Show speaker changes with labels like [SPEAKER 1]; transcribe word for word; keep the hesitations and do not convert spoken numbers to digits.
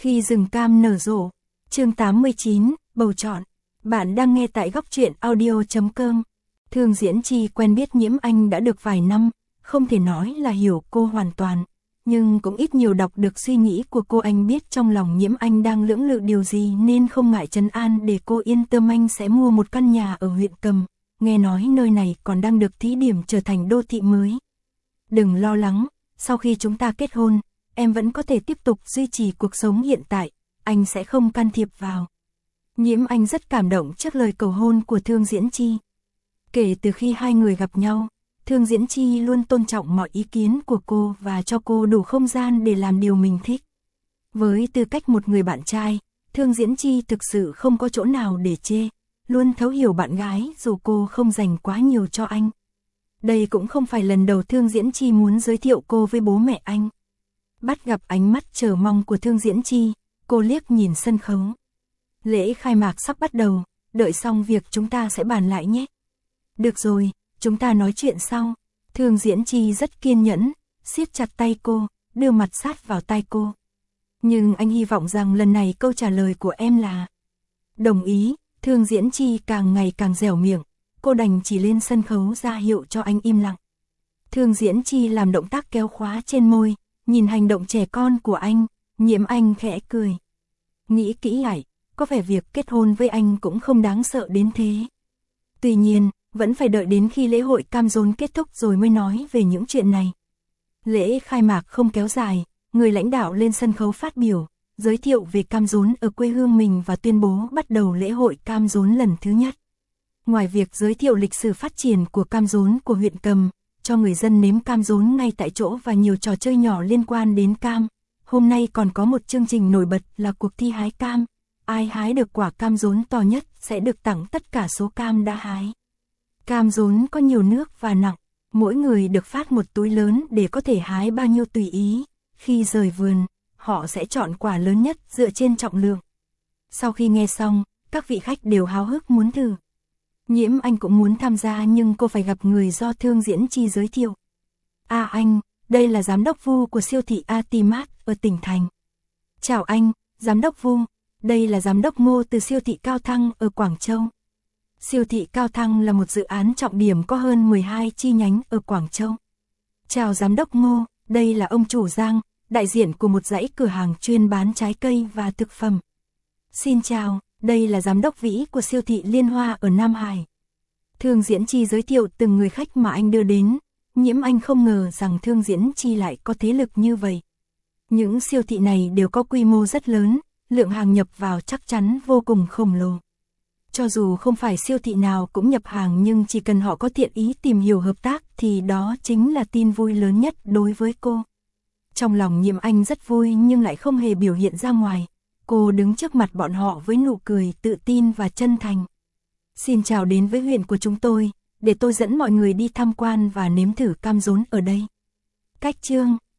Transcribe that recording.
[SPEAKER 1] Khi rừng cam nở rộ. Chương tám mươi chín, bầu chọn. Bạn đang nghe tại góc truyện audio chấm com. Thương Diễn Chi quen biết Nhiễm Anh đã được vài năm, không thể nói là hiểu cô hoàn toàn, nhưng cũng ít nhiều đọc được suy nghĩ của cô. Anh biết trong lòng Nhiễm Anh đang lưỡng lự điều gì nên không ngại trấn an để cô yên tâm. Anh sẽ mua một căn nhà ở huyện Cầm, nghe nói nơi này còn đang được thí điểm trở thành đô thị mới. Đừng lo lắng, sau khi chúng ta kết hôn, em vẫn có thể tiếp tục duy trì cuộc sống hiện tại, anh sẽ không can thiệp vào. Nhiễm Anh rất cảm động trước lời cầu hôn của Thương Diễn Chi. Kể từ khi hai người gặp nhau, Thương Diễn Chi luôn tôn trọng mọi ý kiến của cô và cho cô đủ không gian để làm điều mình thích. Với tư cách một người bạn trai, Thương Diễn Chi thực sự không có chỗ nào để chê, luôn thấu hiểu bạn gái dù cô không dành quá nhiều cho anh. Đây cũng không phải lần đầu Thương Diễn Chi muốn giới thiệu cô với bố mẹ anh. Bắt gặp ánh mắt chờ mong của Thương Diễn Chi, cô liếc nhìn sân khấu. Lễ khai mạc sắp bắt đầu, đợi xong việc chúng ta sẽ bàn lại nhé. Được rồi, chúng ta nói chuyện sau. Thương Diễn Chi rất kiên nhẫn, siết chặt tay cô, đưa mặt sát vào tai cô. Nhưng anh hy vọng rằng lần này câu trả lời của em là đồng ý. Thương Diễn Chi càng ngày càng dẻo miệng, cô đành chỉ lên sân khấu ra hiệu cho anh im lặng. Thương Diễn Chi làm động tác kéo khóa trên môi, nhìn hành động trẻ con của anh, Nhiễm Anh khẽ cười. Nghĩ kỹ lại, có vẻ việc kết hôn với anh cũng không đáng sợ đến thế. Tuy nhiên, vẫn phải đợi đến khi lễ hội cam rốn kết thúc rồi mới nói về những chuyện này. Lễ khai mạc không kéo dài, người lãnh đạo lên sân khấu phát biểu, giới thiệu về cam rốn ở quê hương mình và tuyên bố bắt đầu lễ hội cam rốn lần thứ nhất. Ngoài việc giới thiệu lịch sử phát triển của cam rốn của huyện Cầm, cho người dân nếm cam rốn ngay tại chỗ và nhiều trò chơi nhỏ liên quan đến cam, hôm nay còn có một chương trình nổi bật là cuộc thi hái cam. Ai hái được quả cam rốn to nhất sẽ được tặng tất cả số cam đã hái. Cam rốn có nhiều nước và nặng, mỗi người được phát một túi lớn để có thể hái bao nhiêu tùy ý. Khi rời vườn, họ sẽ chọn quả lớn nhất dựa trên trọng lượng. Sau khi nghe xong, các vị khách đều háo hức muốn thử. Nhiễm Anh cũng muốn tham gia nhưng cô phải gặp người do Thương Diễn Chi giới thiệu. À anh, đây là giám đốc Vu của siêu thị Atimat ở tỉnh thành. Chào anh, giám đốc Vu, đây là giám đốc Ngô từ siêu thị Cao Thăng ở Quảng Châu. Siêu thị Cao Thăng là một dự án trọng điểm có hơn mười hai chi nhánh ở Quảng Châu. Chào giám đốc Ngô, đây là ông chủ Giang, đại diện của một dãy cửa hàng chuyên bán trái cây và thực phẩm. Xin chào, đây là giám đốc Vĩ của siêu thị Liên Hoa ở Nam Hải. Thương Diễn Chi giới thiệu từng người khách mà anh đưa đến. Nhiễm Anh không ngờ rằng Thương Diễn Chi lại có thế lực như vậy. Những siêu thị này đều có quy mô rất lớn, lượng hàng nhập vào chắc chắn vô cùng khổng lồ. Cho dù không phải siêu thị nào cũng nhập hàng nhưng chỉ cần họ có thiện ý tìm hiểu hợp tác thì đó chính là tin vui lớn nhất đối với cô. Trong lòng Nhiễm Anh rất vui nhưng lại không hề biểu hiện ra ngoài. Cô đứng trước mặt bọn họ với nụ cười tự tin và chân thành. Xin chào đến với huyện của chúng tôi, để tôi dẫn mọi người đi tham quan và nếm thử cam rốn ở đây. Cách chương